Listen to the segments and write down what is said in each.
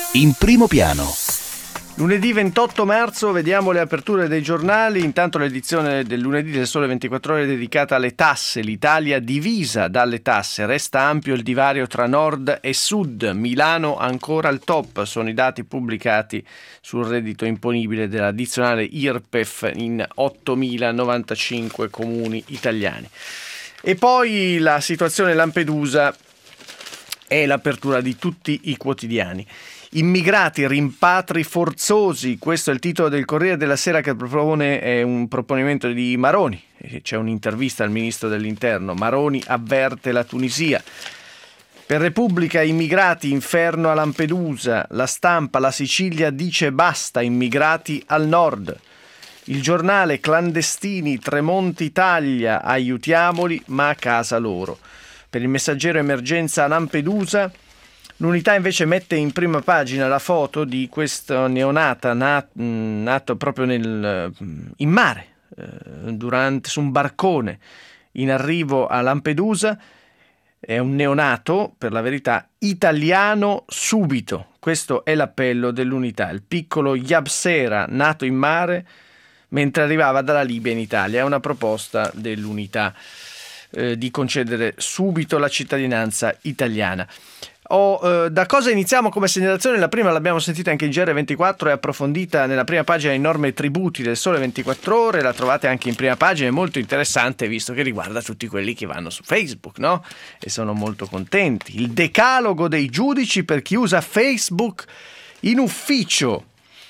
In primo piano. Lunedì 28 marzo vediamo le aperture dei giornali. Intanto l'edizione del lunedì del Sole 24 Ore è dedicata alle tasse. L'Italia divisa dalle tasse, resta ampio il divario tra nord e sud. Milano ancora al top, sono i dati pubblicati sul reddito imponibile dell'addizionale IRPEF in 8.095 comuni italiani. E poi la situazione Lampedusa è l'apertura di tutti i quotidiani. Immigrati, rimpatri forzosi, questo è il titolo del Corriere della Sera, che propone un proponimento di Maroni. C'è un'intervista al ministro dell'Interno. Maroni avverte la Tunisia. Per Repubblica, immigrati, inferno a Lampedusa. La Stampa, la Sicilia dice basta immigrati al nord. Il Giornale, clandestini, Tremonti taglia, aiutiamoli ma a casa loro. Per il Messaggero, emergenza a Lampedusa. L'Unità invece mette in prima pagina la foto di questo neonata nato proprio in mare, su un barcone in arrivo a Lampedusa. È un neonato, per la verità, italiano subito. Questo è l'appello dell'Unità. Il piccolo Yabsera, nato in mare mentre arrivava dalla Libia in Italia. È una proposta dell'Unità di concedere subito la cittadinanza italiana. Da cosa iniziamo come segnalazione? La prima l'abbiamo sentita anche in GR24, è approfondita nella prima pagina i norme e tributi del Sole 24 Ore, la trovate anche in prima pagina, è molto interessante visto che riguarda tutti quelli che vanno su Facebook, no? E sono molto contenti. Il decalogo dei giudici per chi usa Facebook in ufficio.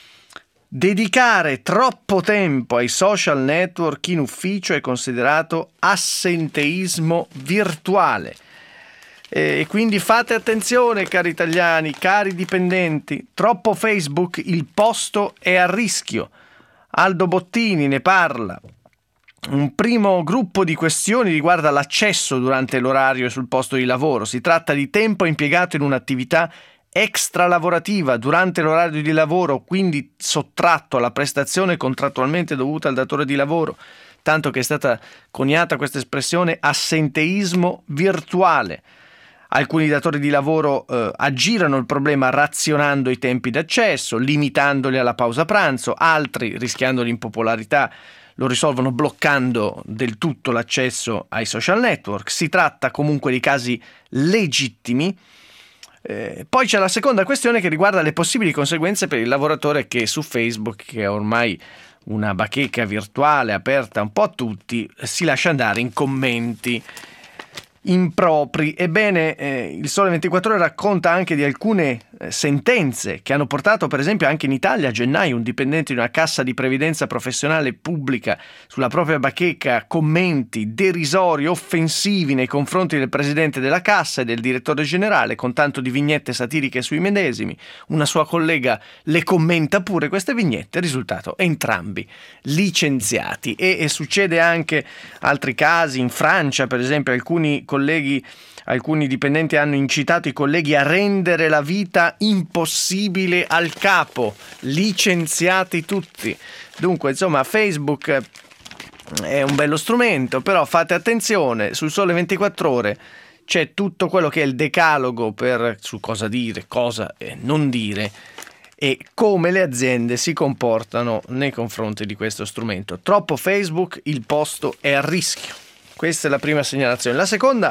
Dedicare troppo tempo ai social network in ufficio è considerato assenteismo virtuale. E quindi fate attenzione, cari italiani, cari dipendenti, troppo Facebook, il posto è a rischio. Aldo Bottini ne parla. Un primo gruppo di questioni riguarda l'accesso durante l'orario e sul posto di lavoro. Si tratta di tempo impiegato in un'attività extralavorativa durante l'orario di lavoro, quindi sottratto alla prestazione contrattualmente dovuta al datore di lavoro, tanto che è stata coniata questa espressione assenteismo virtuale. Alcuni datori di lavoro aggirano il problema razionando i tempi d'accesso, limitandoli alla pausa pranzo, altri, rischiando l'impopolarità, lo risolvono bloccando del tutto l'accesso ai social network. Si tratta comunque di casi legittimi. Poi c'è la seconda questione che riguarda le possibili conseguenze per il lavoratore che su Facebook, che è ormai una bacheca virtuale aperta un po' a tutti, si lascia andare in commenti impropri. Ebbene, il Sole 24 Ore racconta anche di alcune sentenze che hanno portato, per esempio, anche in Italia a gennaio un dipendente di una cassa di previdenza professionale pubblica sulla propria bacheca commenti derisori, offensivi nei confronti del presidente della cassa e del direttore generale, con tanto di vignette satiriche sui medesimi. Una sua collega le commenta pure queste vignette, risultato entrambi licenziati. E succede anche altri casi in Francia, per esempio alcuni dipendenti hanno incitato i colleghi a rendere la vita impossibile al capo, licenziati tutti. Dunque, insomma, Facebook è un bello strumento, però fate attenzione, sul Sole 24 Ore c'è tutto quello che è il decalogo su cosa dire, cosa non dire e come le aziende si comportano nei confronti di questo strumento. Troppo Facebook, il posto è a rischio. Questa è la prima segnalazione. La seconda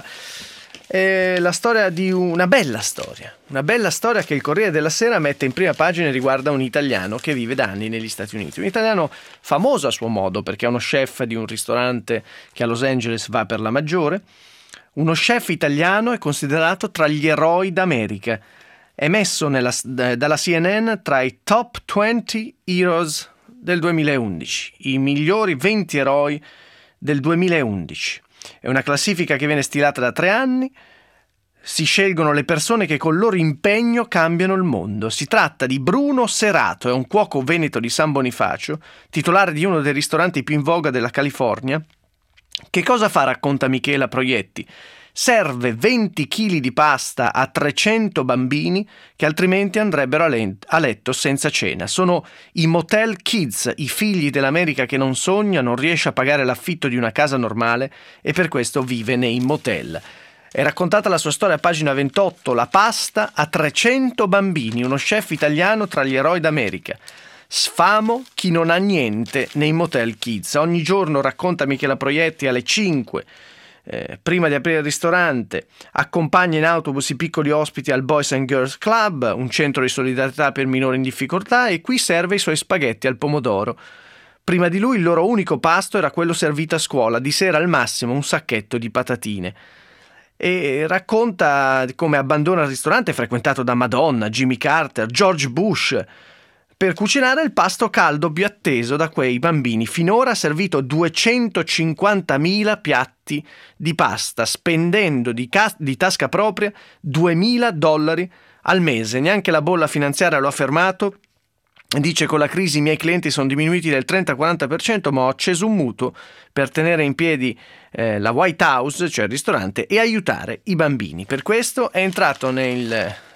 è la storia di una bella storia che il Corriere della Sera mette in prima pagina e riguarda un italiano che vive da anni negli Stati Uniti. Un italiano famoso a suo modo perché è uno chef di un ristorante che a Los Angeles va per la maggiore. Uno chef italiano è considerato tra gli eroi d'America. È messo dalla CNN tra i top 20 heroes del 2011, i migliori 20 eroi del 2011. È una classifica che viene stilata da 3 anni. Si scelgono le persone che col loro impegno cambiano il mondo. Si tratta di Bruno Serato, è un cuoco veneto di San Bonifacio, titolare di uno dei ristoranti più in voga della California. Che cosa fa, racconta Michela Proietti? Serve 20 kg di pasta a 300 bambini che altrimenti andrebbero a letto senza cena. Sono i motel kids, i figli dell'America che non sogna, non riesce a pagare l'affitto di una casa normale e per questo vive nei motel. È raccontata la sua storia a pagina 28, la pasta a 300 bambini, uno chef italiano tra gli eroi d'America. Sfamo chi non ha niente nei motel kids. Ogni giorno, racconta Michela Proietti, alle 5, prima di aprire il ristorante, accompagna in autobus i piccoli ospiti al Boys and Girls Club, un centro di solidarietà per minori in difficoltà, e qui serve i suoi spaghetti al pomodoro. Prima di lui il loro unico pasto era quello servito a scuola, di sera al massimo un sacchetto di patatine. E racconta di come abbandona il ristorante frequentato da Madonna, Jimmy Carter, George Bush, per cucinare il pasto caldo più atteso da quei bambini. Finora ha servito 250.000 piatti di pasta, spendendo di tasca propria $2.000 al mese. Neanche la bolla finanziaria lo ha fermato. Dice: con la crisi i miei clienti sono diminuiti del 30-40%, ma ho acceso un mutuo per tenere in piedi la White House, cioè il ristorante, e aiutare i bambini. Per questo è entrato nei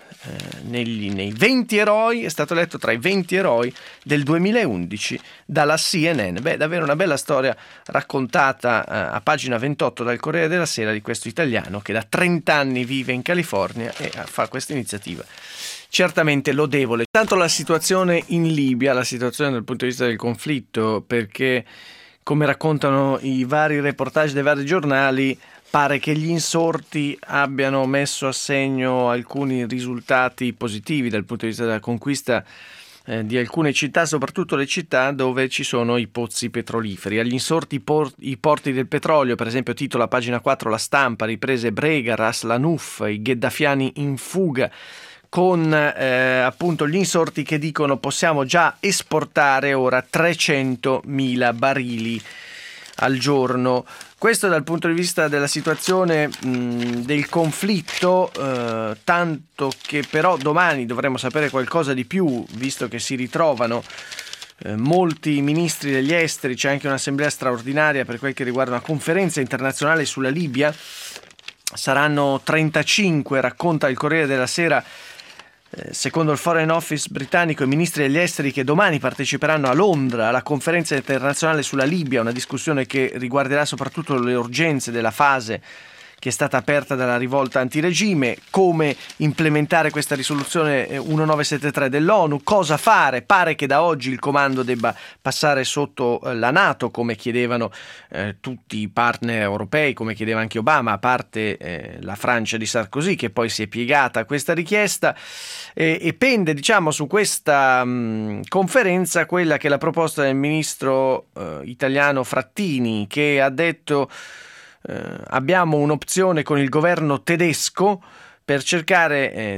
20 eroi, è stato eletto tra i 20 eroi del 2011 dalla CNN. Davvero una bella storia raccontata a pagina 28 dal Corriere della Sera di questo italiano che da 30 anni vive in California e fa questa iniziativa certamente lodevole. Tanto la situazione in Libia, la situazione dal punto di vista del conflitto, perché come raccontano i vari reportage dei vari giornali, pare che gli insorti abbiano messo a segno alcuni risultati positivi dal punto di vista della conquista di alcune città, soprattutto le città dove ci sono i pozzi petroliferi. Agli insorti i porti del petrolio, per esempio, titola a pagina 4 La Stampa, riprese Brega, Ras Lanuf, i gheddafiani in fuga, con appunto gli insorti che dicono: possiamo già esportare ora 300.000 barili al giorno. Questo dal punto di vista della situazione del conflitto, tanto che però domani dovremo sapere qualcosa di più, visto che si ritrovano molti ministri degli esteri. C'è anche un'assemblea straordinaria per quel che riguarda una conferenza internazionale sulla Libia. Saranno 35, racconta il Corriere della Sera, secondo il Foreign Office britannico, i ministri degli esteri che domani parteciperanno a Londra alla conferenza internazionale sulla Libia, una discussione che riguarderà soprattutto le urgenze della fase che è stata aperta dalla rivolta antiregime, come implementare questa risoluzione 1973 dell'ONU, cosa fare. Pare che da oggi il comando debba passare sotto la NATO, come chiedevano tutti i partner europei, come chiedeva anche Obama, a parte la Francia di Sarkozy, che poi si è piegata a questa richiesta, e pende, diciamo, su questa conferenza quella che è la proposta del ministro italiano Frattini, che ha detto: abbiamo un'opzione con il governo tedesco per cercare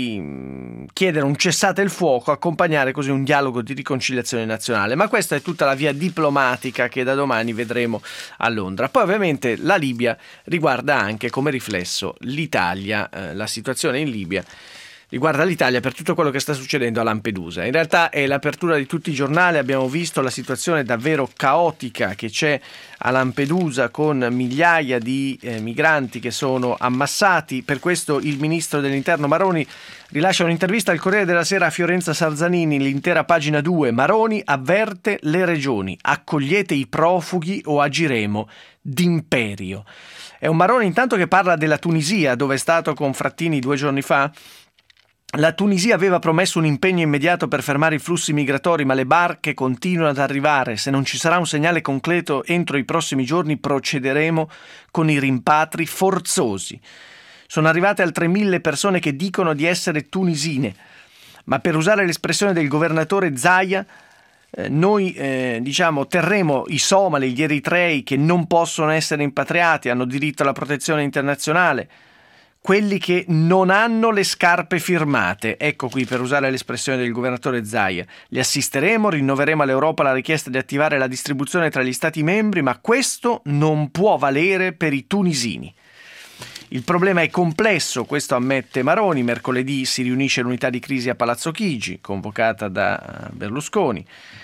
di chiedere un cessate il fuoco, accompagnare così un dialogo di riconciliazione nazionale. Ma questa è tutta la via diplomatica che da domani vedremo a Londra. Poi ovviamente la Libia riguarda anche come riflesso l'Italia, la situazione in Libia riguarda l'Italia per tutto quello che sta succedendo a Lampedusa. In realtà è l'apertura di tutti i giornali, abbiamo visto la situazione davvero caotica che c'è a Lampedusa, con migliaia di migranti che sono ammassati. Per questo il ministro dell'Interno Maroni rilascia un'intervista al Corriere della Sera a Fiorenza Sarzanini, l'intera pagina 2. Maroni avverte le regioni: accogliete i profughi o agiremo d'imperio. È un Maroni intanto che parla della Tunisia, dove è stato con Frattini 2 giorni fa. La Tunisia aveva promesso un impegno immediato per fermare i flussi migratori, ma le barche continuano ad arrivare. Se non ci sarà un segnale concreto entro i prossimi giorni, procederemo con i rimpatri forzosi. Sono arrivate altre 1.000 persone che dicono di essere tunisine, ma per usare l'espressione del governatore Zaia, noi terremo i somali, gli eritrei che non possono essere rimpatriati, hanno diritto alla protezione internazionale, quelli che non hanno le scarpe firmate. Ecco qui, per usare l'espressione del governatore Zaia, li assisteremo, rinnoveremo all'Europa la richiesta di attivare la distribuzione tra gli Stati membri, ma questo non può valere per i tunisini. Il problema è complesso, questo ammette Maroni. Mercoledì si riunisce l'unità di crisi a Palazzo Chigi, convocata da Berlusconi.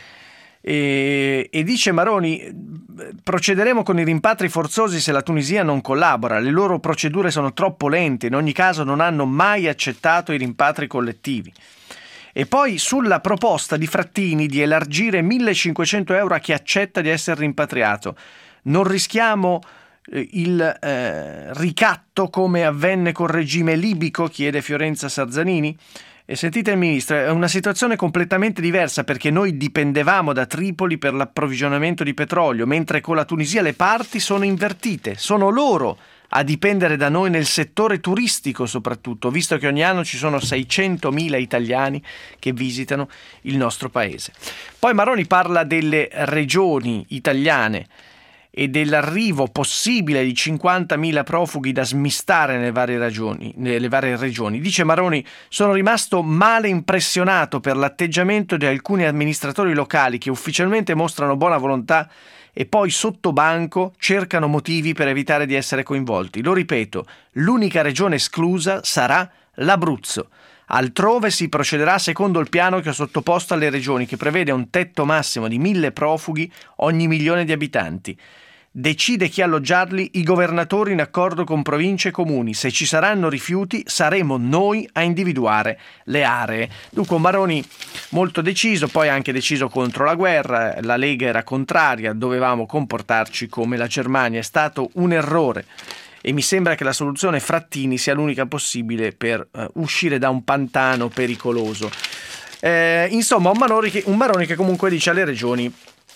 E dice Maroni: procederemo con i rimpatri forzosi se la Tunisia non collabora, le loro procedure sono troppo lente, in ogni caso non hanno mai accettato i rimpatri collettivi. E poi sulla proposta di Frattini di elargire 1.500 euro a chi accetta di essere rimpatriato: non rischiamo il ricatto come avvenne col regime libico, chiede Fiorenza Sarzanini. E sentite il ministro, è una situazione completamente diversa perché noi dipendevamo da Tripoli per l'approvvigionamento di petrolio, mentre con la Tunisia le parti sono invertite, sono loro a dipendere da noi nel settore turistico soprattutto, visto che ogni anno ci sono 600.000 italiani che visitano il nostro paese. Poi Maroni parla delle regioni italiane e dell'arrivo possibile di 50.000 profughi da smistare nelle varie regioni. Dice Maroni: sono rimasto male impressionato per l'atteggiamento di alcuni amministratori locali che ufficialmente mostrano buona volontà e poi sotto banco cercano motivi per evitare di essere coinvolti. Lo ripeto, l'unica regione esclusa sarà l'Abruzzo. Altrove si procederà secondo il piano che ho sottoposto alle regioni, che prevede un tetto massimo di 1.000 profughi ogni milione di abitanti. Decide chi alloggiarli i governatori in accordo con province e comuni. Se ci saranno rifiuti saremo noi a individuare le aree. Dunque Maroni molto deciso, poi anche deciso contro la guerra. La Lega era contraria, dovevamo comportarci come la Germania. È stato un errore e mi sembra che la soluzione Frattini sia l'unica possibile per uscire da un pantano pericoloso. Insomma un Maroni che comunque dice alle regioni: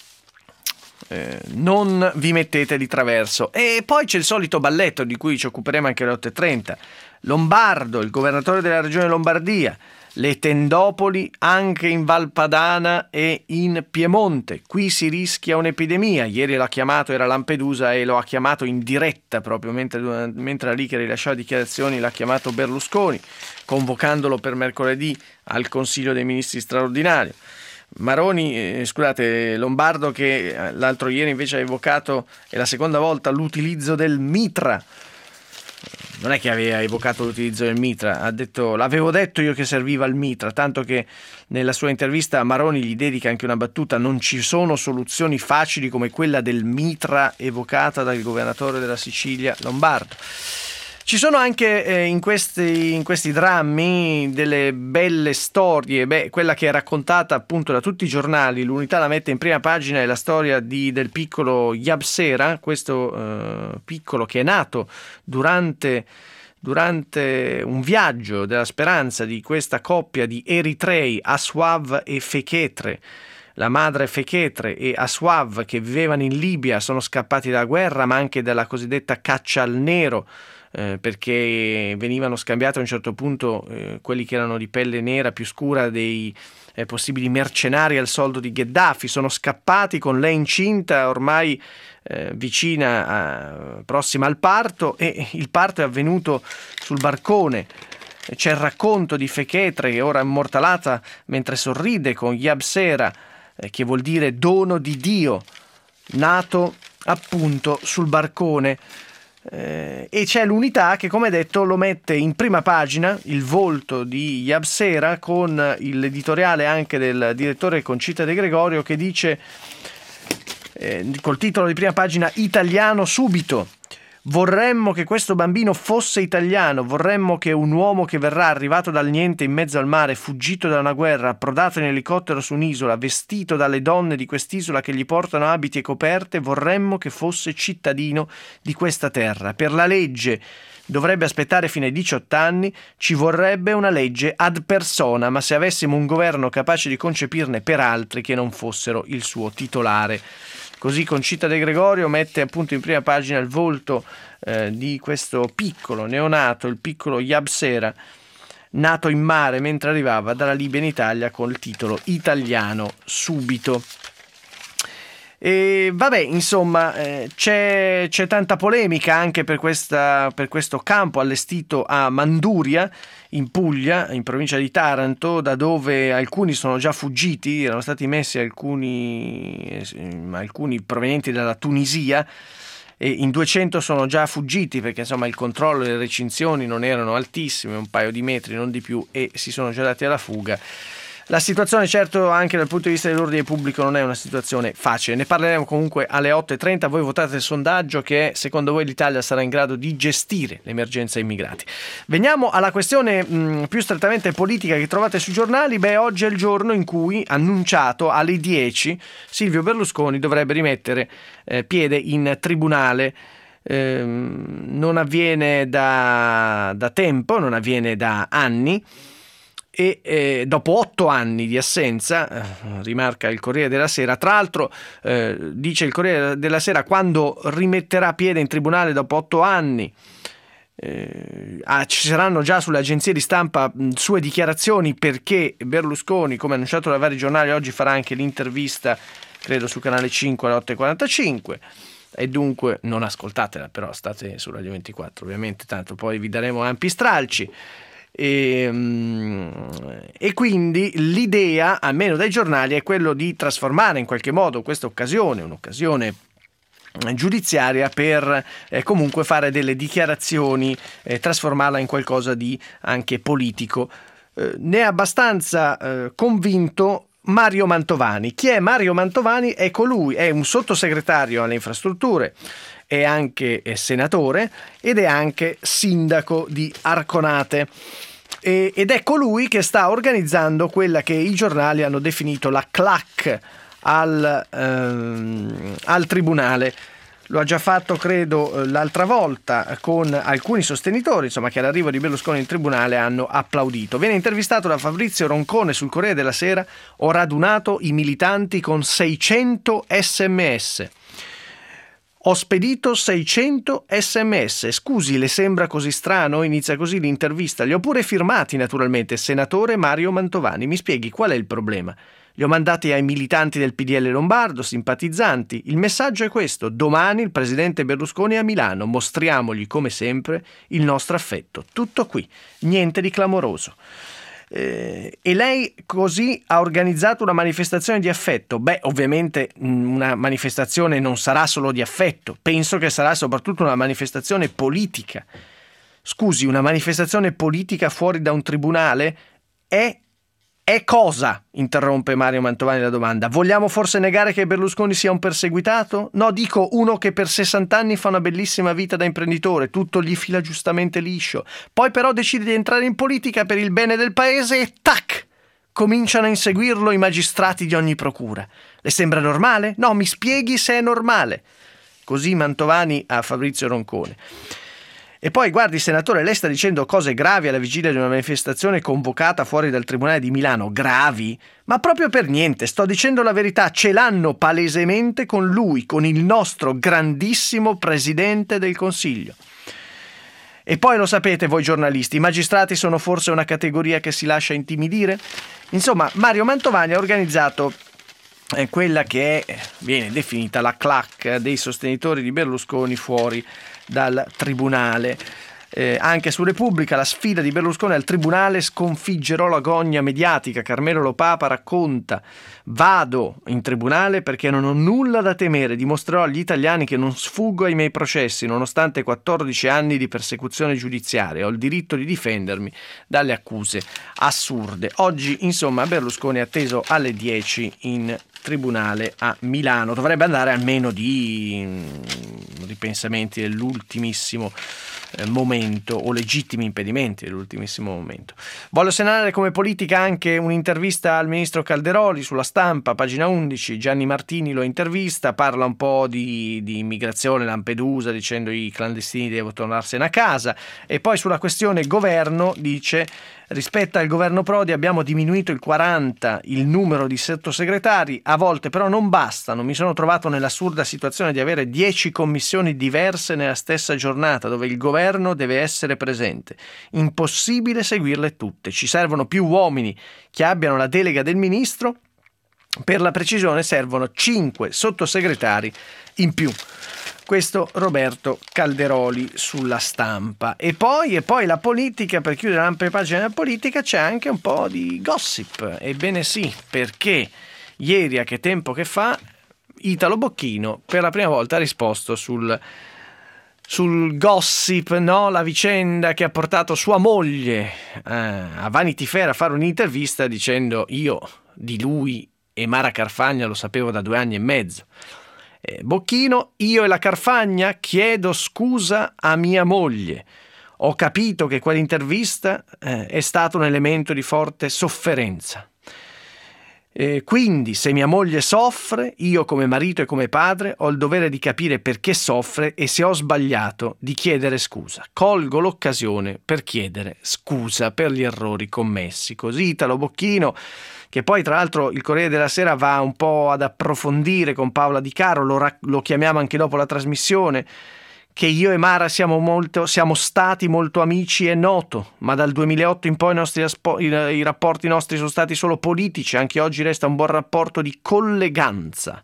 non vi mettete di traverso. E poi c'è il solito balletto di cui ci occuperemo anche alle 8.30. Lombardo, il governatore della regione Lombardia, le tendopoli anche in Valpadana e in Piemonte, qui si rischia un'epidemia. Ieri l'ha chiamato, era Lampedusa, e lo ha chiamato in diretta proprio mentre era lì che rilasciava dichiarazioni. L'ha chiamato Berlusconi, convocandolo per mercoledì al Consiglio dei Ministri straordinario. Maroni, Lombardo, che l'altro ieri invece ha evocato, è la seconda volta, l'utilizzo del mitra. Non è che aveva evocato l'utilizzo del mitra, ha detto: l'avevo detto io che serviva il mitra, tanto che nella sua intervista Maroni gli dedica anche una battuta: non ci sono soluzioni facili come quella del mitra evocata dal governatore della Sicilia Lombardo. Ci sono anche in questi drammi delle belle storie. Quella che è raccontata appunto da tutti i giornali, l'Unità la mette in prima pagina, è la storia del piccolo Yabsera, questo piccolo che è nato durante un viaggio della speranza di questa coppia di eritrei, Aswav e Feketre. La madre Feketre e Aswav, che vivevano in Libia, sono scappati dalla guerra ma anche dalla cosiddetta caccia al nero, perché venivano scambiati a un certo punto quelli che erano di pelle nera più scura dei possibili mercenari al soldo di Gheddafi. Sono scappati con lei incinta, ormai prossima al parto, e il parto è avvenuto sul barcone. C'è il racconto di Feketre, che ora è immortalata mentre sorride con Yabsera, che vuol dire dono di Dio, nato appunto sul barcone. E c'è l'Unità che, come detto, lo mette in prima pagina, il volto di Yabsera, con l'editoriale anche del direttore Concita De Gregorio, che dice col titolo di prima pagina: italiano subito. Vorremmo che questo bambino fosse italiano, vorremmo che un uomo che verrà arrivato dal niente in mezzo al mare, fuggito da una guerra, approdato in elicottero su un'isola, vestito dalle donne di quest'isola che gli portano abiti e coperte, vorremmo che fosse cittadino di questa terra. Per la legge dovrebbe aspettare fino ai 18 anni, ci vorrebbe una legge ad persona, ma se avessimo un governo capace di concepirne per altri che non fossero il suo titolare. Così Concita De Gregorio mette appunto in prima pagina il volto di questo piccolo neonato, il piccolo Yabsera, nato in mare mentre arrivava dalla Libia in Italia, con il titolo Italiano subito. E vabbè, insomma, c'è tanta polemica anche per questo campo allestito a Manduria, in Puglia, in provincia di Taranto, da dove alcuni sono già fuggiti. Erano stati messi alcuni provenienti dalla Tunisia, e in 200 sono già fuggiti perché insomma il controllo e le recinzioni non erano altissime, un paio di metri, non di più, e si sono già dati alla fuga. La situazione, certo, anche dal punto di vista dell'ordine pubblico non è una situazione facile. Ne parleremo comunque alle 8.30. Voi votate il sondaggio che è: secondo voi l'Italia sarà in grado di gestire l'emergenza immigrati? Veniamo alla questione più strettamente politica che trovate sui giornali. Oggi è il giorno in cui, annunciato alle 10, Silvio Berlusconi dovrebbe rimettere piede in tribunale non avviene da tempo, non avviene da anni, e dopo 8 anni di assenza, rimarca il Corriere della Sera. Tra l'altro dice il Corriere della Sera, quando rimetterà piede in tribunale dopo 8 anni, ci saranno già sulle agenzie di stampa sue dichiarazioni, perché Berlusconi, come annunciato da vari giornali, oggi farà anche l'intervista, credo su Canale 5 alle 8:45, e dunque non ascoltatela, però state su Radio 24 ovviamente, tanto poi vi daremo ampi stralci. E quindi l'idea, almeno dai giornali, è quello di trasformare in qualche modo questa occasione, un'occasione giudiziaria, per comunque fare delle dichiarazioni, trasformarla in qualcosa di anche politico. Ne è abbastanza convinto Mario Mantovani. Chi è Mario Mantovani? È colui, è un sottosegretario alle infrastrutture, è anche senatore ed è anche sindaco di Arconate, ed è colui che sta organizzando quella che i giornali hanno definito la clac al tribunale. Lo ha già fatto, credo, l'altra volta con alcuni sostenitori, insomma, che all'arrivo di Berlusconi in tribunale hanno applaudito. Viene intervistato da Fabrizio Roncone sul Corriere della Sera. Ho radunato i militanti con 600 sms. Ho spedito 600 sms. Scusi, le sembra così strano? Inizia così l'intervista. Li ho pure firmati, naturalmente. Senatore Mario Mantovani, mi spieghi qual è il problema? Li ho mandati ai militanti del PDL lombardo, simpatizzanti. Il messaggio è questo: domani il presidente Berlusconi è a Milano, mostriamogli come sempre il nostro affetto. Tutto qui, niente di clamoroso. E lei così ha organizzato una manifestazione di affetto? Beh, ovviamente una manifestazione non sarà solo di affetto, penso che sarà soprattutto una manifestazione politica. Scusi, una manifestazione politica fuori da un tribunale è cosa? Interrompe Mario Mantovani la domanda. Vogliamo forse negare che Berlusconi sia un perseguitato? No, dico uno che per 60 anni fa una bellissima vita da imprenditore, tutto gli fila giustamente liscio, poi però decide di entrare in politica per il bene del paese e tac! Cominciano a inseguirlo i magistrati di ogni procura. Le sembra normale? No, mi spieghi se è normale. Così Mantovani a Fabrizio Roncone. E poi, guardi senatore, lei sta dicendo cose gravi alla vigilia di una manifestazione convocata fuori dal Tribunale di Milano. Gravi? Ma proprio per niente, sto dicendo la verità, ce l'hanno palesemente con lui, con il nostro grandissimo Presidente del Consiglio. E poi lo sapete voi giornalisti, i magistrati sono forse una categoria che si lascia intimidire? Insomma, Mario Mantovani ha organizzato quella che viene definita la clac dei sostenitori di Berlusconi fuori dal tribunale. Anche su Repubblica, la sfida di Berlusconi al tribunale, sconfiggerò la gogna mediatica. Carmelo Lopapa racconta: vado in tribunale perché non ho nulla da temere, dimostrerò agli italiani che non sfuggo ai miei processi nonostante 14 anni di persecuzione giudiziaria, ho il diritto di difendermi dalle accuse assurde. Oggi insomma Berlusconi è atteso alle 10 in tribunale a Milano. Dovrebbe andare almeno di ripensamenti dell'ultimissimo momento, o legittimi impedimenti dell'ultimissimo momento. Voglio segnalare come politica anche un'intervista al ministro Calderoli sulla Stampa, pagina 11. Gianni Martini lo intervista, parla un po' di immigrazione, Lampedusa, dicendo i clandestini devono tornarsene a casa, e poi sulla questione governo dice: rispetto al governo Prodi abbiamo diminuito il numero di sottosegretari, a volte però non bastano. Mi sono trovato nell'assurda situazione di avere 10 commissioni diverse nella stessa giornata, dove il governo deve essere presente. Impossibile seguirle tutte. Ci servono più uomini che abbiano la delega del ministro. Per la precisione servono 5 sottosegretari in più. Questo Roberto Calderoli sulla Stampa. E poi la politica, per chiudere l'ampia pagina della politica, c'è anche un po' di gossip. Ebbene sì, perché ieri, a Che tempo che fa, Italo Bocchino per la prima volta ha risposto sul gossip, no? La vicenda che ha portato sua moglie a Vanity Fair a fare un'intervista dicendo: io di lui e Mara Carfagna lo sapevo da 2 anni e mezzo. Bocchino: io e la Carfagna chiedo scusa a mia moglie. Ho capito che quell'intervista è stato un elemento di forte sofferenza. Quindi, se mia moglie soffre, io come marito e come padre ho il dovere di capire perché soffre e se ho sbagliato di chiedere scusa. Colgo l'occasione per chiedere scusa per gli errori commessi. Così Italo Bocchino, che poi tra l'altro il Corriere della Sera va un po' ad approfondire con Paola Di Caro, lo chiamiamo anche dopo la trasmissione, che io e Mara siamo stati molto amici, è noto, ma dal 2008 in poi i rapporti nostri sono stati solo politici, anche oggi resta un buon rapporto di colleganza.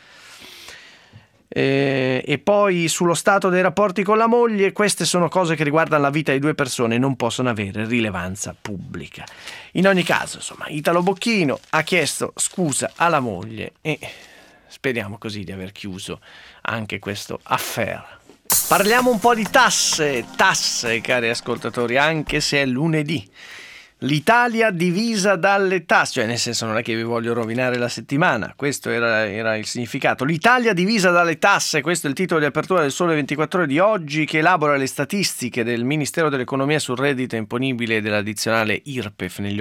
E poi sullo stato dei rapporti con la moglie, queste sono cose che riguardano la vita di due persone e non possono avere rilevanza pubblica. In ogni caso, insomma, Italo Bocchino ha chiesto scusa alla moglie e speriamo così di aver chiuso anche questo affair. Parliamo un po' di tasse, cari ascoltatori, anche se è lunedì. L'Italia divisa dalle tasse, cioè nel senso non è che vi voglio rovinare la settimana, questo era il significato. L'Italia divisa dalle tasse, questo è il titolo di apertura del Sole 24 Ore di oggi, che elabora le statistiche del Ministero dell'Economia sul reddito imponibile dell'addizionale IRPEF negli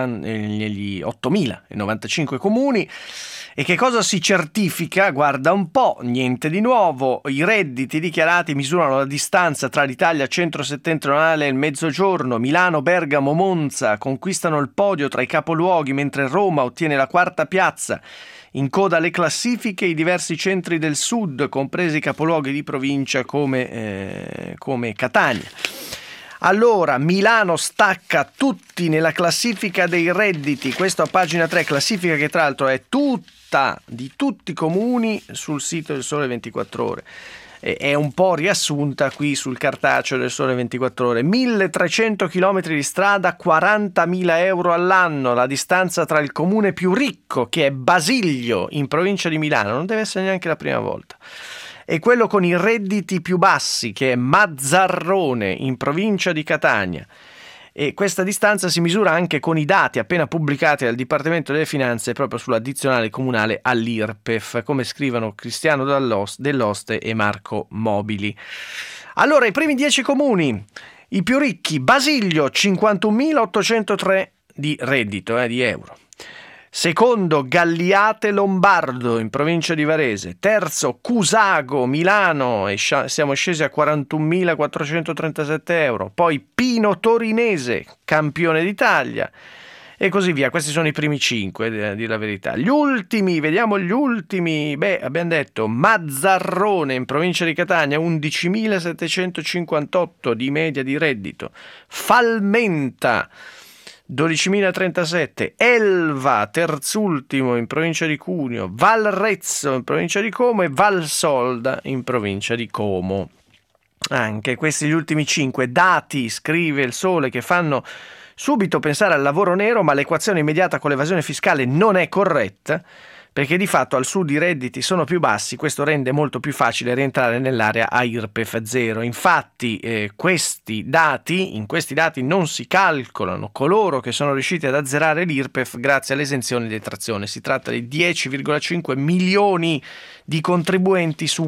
8.095 comuni. E che cosa si certifica? Guarda un po', niente di nuovo. I redditi dichiarati misurano la distanza tra l'Italia centro-settentrionale e il Mezzogiorno. Milano, Bergamo, Monza conquistano il podio tra i capoluoghi, mentre Roma ottiene la quarta piazza. In coda alle classifiche i diversi centri del sud, compresi i capoluoghi di provincia come Catania. Allora, Milano stacca tutti nella classifica dei redditi, questo a pagina 3, classifica che tra l'altro è tutta, di tutti i comuni sul sito del Sole 24 Ore. È un po' riassunta qui sul cartaceo del Sole 24 Ore. 1300 km di strada, 40.000 euro all'anno, la distanza tra il comune più ricco, che è Basiglio, in provincia di Milano, non deve essere neanche la prima volta, e quello con i redditi più bassi, che è Mazzarrone, in provincia di Catania. E questa distanza si misura anche con i dati appena pubblicati dal Dipartimento delle Finanze proprio sull'addizionale comunale all'IRPEF, come scrivono Cristiano Dell'Oste e Marco Mobili. Allora, i primi 10 comuni, i più ricchi: Basiglio, 51.803 di reddito, di euro. Secondo, Galliate Lombardo, in provincia di Varese. Terzo, Cusago, Milano, e siamo scesi a 41.437 euro. Poi Pino Torinese, campione d'Italia, e così via. Questi sono i primi 5, a dire la verità. Gli ultimi, vediamo gli ultimi. Abbiamo detto Mazzarrone, in provincia di Catania, 11.758 di media di reddito. Falmenta, 12.037, Elva, terzultimo, in provincia di Cuneo, Valrezzo, in provincia di Como, e Valsolda, in provincia di Como. Anche questi gli ultimi 5 dati, scrive il Sole, che fanno subito pensare al lavoro nero, ma l'equazione immediata con l'evasione fiscale non è corretta, perché di fatto al sud i redditi sono più bassi, questo rende molto più facile rientrare nell'area a IRPEF zero. Infatti in questi dati non si calcolano coloro che sono riusciti ad azzerare l'IRPEF grazie all'esenzione di detrazione. Si tratta di 10,5 milioni di contribuenti su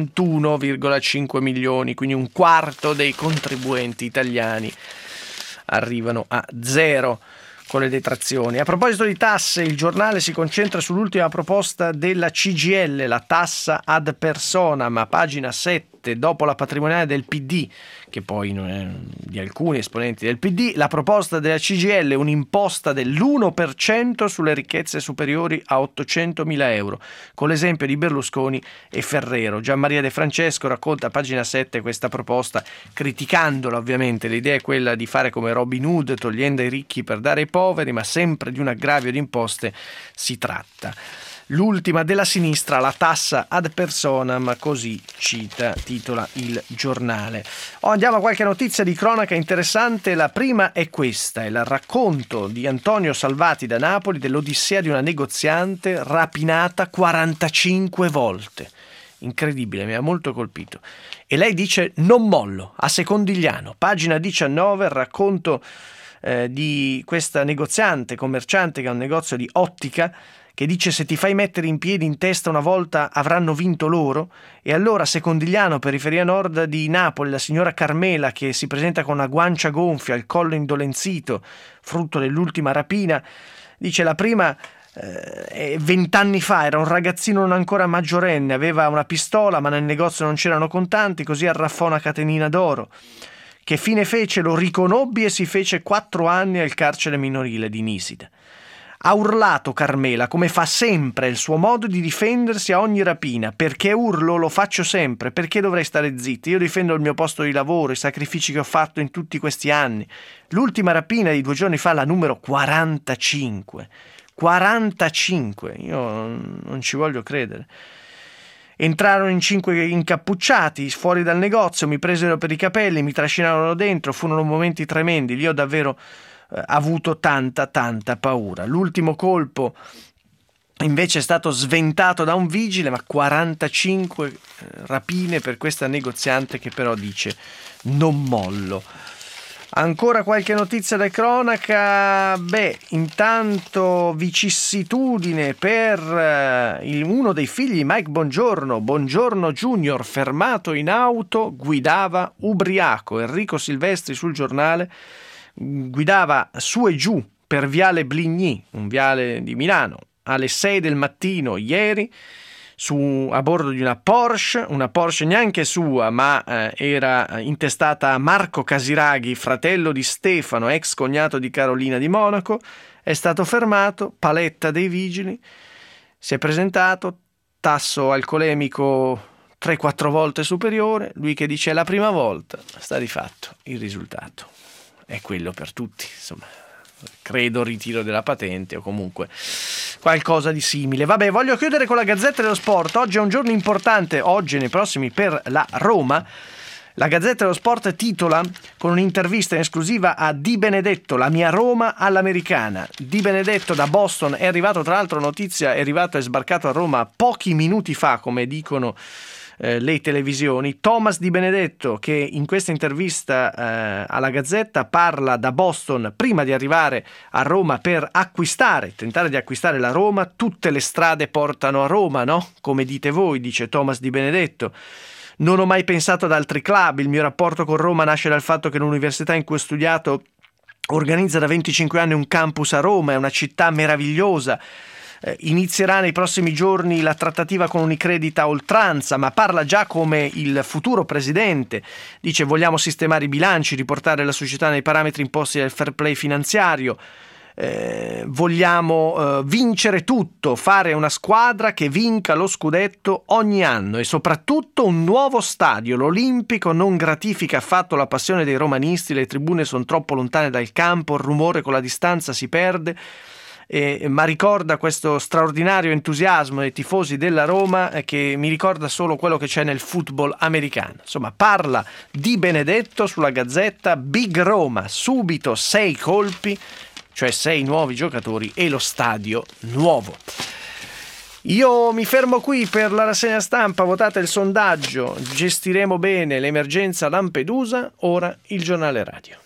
41,5 milioni, quindi un quarto dei contribuenti italiani arrivano a zero con le detrazioni. A proposito di tasse, il giornale si concentra sull'ultima proposta della CGIL, la tassa ad personam, a pagina 7, dopo la patrimoniale del PD, che poi non è di alcuni esponenti del PD. La proposta della CGIL è un'imposta dell'1% sulle ricchezze superiori a 800.000 euro, con l'esempio di Berlusconi e Ferrero. Gianmaria De Francesco racconta a pagina 7 questa proposta, criticandola ovviamente. L'idea è quella di fare come Robin Hood, togliendo ai ricchi per dare ai poveri, ma sempre di un aggravio di imposte si tratta. L'ultima della sinistra, la tassa ad personam, così titola il giornale. Andiamo a qualche notizia di cronaca interessante. La prima è questa, è il racconto di Antonio Salvati da Napoli dell'odissea di una negoziante rapinata 45 volte. Incredibile, mi ha molto colpito. E lei dice: non mollo, a Secondigliano. Pagina 19, il racconto di questa negoziante, commerciante, che ha un negozio di ottica, che dice: se ti fai mettere in piedi in testa una volta avranno vinto loro. E allora a Secondigliano, periferia nord di Napoli, la signora Carmela, che si presenta con una guancia gonfia, il collo indolenzito, frutto dell'ultima rapina, dice: la prima 20 anni fa, era un ragazzino non ancora maggiorenne, aveva una pistola ma nel negozio non c'erano contanti, così arraffò una catenina d'oro. Che fine fece? Lo riconobbi e si fece 4 anni al carcere minorile di Nisida. Ha urlato Carmela, come fa sempre, il suo modo di difendersi a ogni rapina. Perché urlo? Lo faccio sempre. Perché dovrei stare zitta? Io difendo il mio posto di lavoro, i sacrifici che ho fatto in tutti questi anni. L'ultima rapina di 2 giorni fa, la numero 45. 45, io non ci voglio credere. Entrarono in 5 incappucciati fuori dal negozio, mi presero per i capelli, mi trascinarono dentro, furono momenti tremendi, lì ho davvero avuto tanta paura. L'ultimo colpo invece è stato sventato da un vigile, ma 45 rapine per questa negoziante che però dice non mollo. Ancora qualche notizia da cronaca? Intanto vicissitudine per uno dei figli di Mike Bongiorno, Bongiorno Junior, fermato in auto, guidava ubriaco. Enrico Silvestri sul Giornale guidava su e giù per Viale Bligny, un viale di Milano, alle 6 del mattino ieri, a bordo di una Porsche neanche sua, ma era intestata a Marco Casiraghi, fratello di Stefano, ex cognato di Carolina di Monaco. È stato fermato, paletta dei vigili, si è presentato, tasso alcolemico 3-4 volte superiore, lui che dice è la prima volta, sta di fatto il risultato è quello per tutti, insomma. Credo ritiro della patente o comunque qualcosa di simile. Vabbè, voglio chiudere con la Gazzetta dello Sport. Oggi è un giorno importante, oggi e nei prossimi, per la Roma. La Gazzetta dello Sport titola con un'intervista in esclusiva a Di Benedetto, la mia Roma all'americana. Di Benedetto da Boston è arrivato, tra l'altro notizia, è sbarcato a Roma pochi minuti fa, come dicono le televisioni. Thomas Di Benedetto, che in questa intervista alla Gazzetta parla da Boston prima di arrivare a Roma per tentare di acquistare la Roma. Tutte le strade portano a Roma, no? Come dite voi, dice Thomas Di Benedetto. Non ho mai pensato ad altri club, il mio rapporto con Roma nasce dal fatto che l'università in cui ho studiato organizza da 25 anni un campus a Roma, è una città meravigliosa. Inizierà nei prossimi giorni la trattativa con Unicredit a oltranza, ma parla già come il futuro presidente. Dice vogliamo sistemare i bilanci, riportare la società nei parametri imposti dal fair play finanziario, vogliamo vincere tutto, fare una squadra che vinca lo scudetto ogni anno e soprattutto un nuovo stadio. L'Olimpico non gratifica affatto la passione dei romanisti, le tribune sono troppo lontane dal campo, il rumore con la distanza si perde. Ma ricorda questo straordinario entusiasmo dei tifosi della Roma che mi ricorda solo quello che c'è nel football americano. Insomma, parla Di Benedetto sulla Gazzetta. Big Roma, subito 6 colpi, cioè 6 nuovi giocatori e lo stadio nuovo. Io mi fermo qui per la rassegna stampa. Votate il sondaggio, gestiremo bene l'emergenza Lampedusa. Ora il giornale radio.